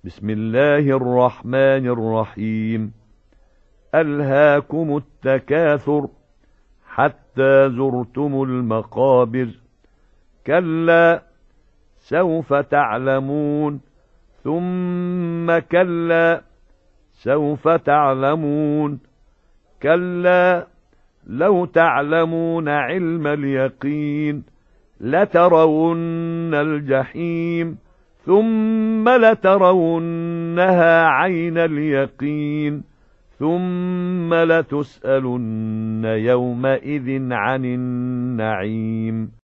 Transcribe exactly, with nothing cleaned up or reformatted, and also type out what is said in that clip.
بسم الله الرحمن الرحيم ألهاكم التكاثر حتى زرتم المقابر كلا سوف تعلمون ثم كلا سوف تعلمون كلا لو تعلمون علم اليقين لترون الجحيم ثم لترونها عين اليقين ثم لتسألن يومئذ عن النعيم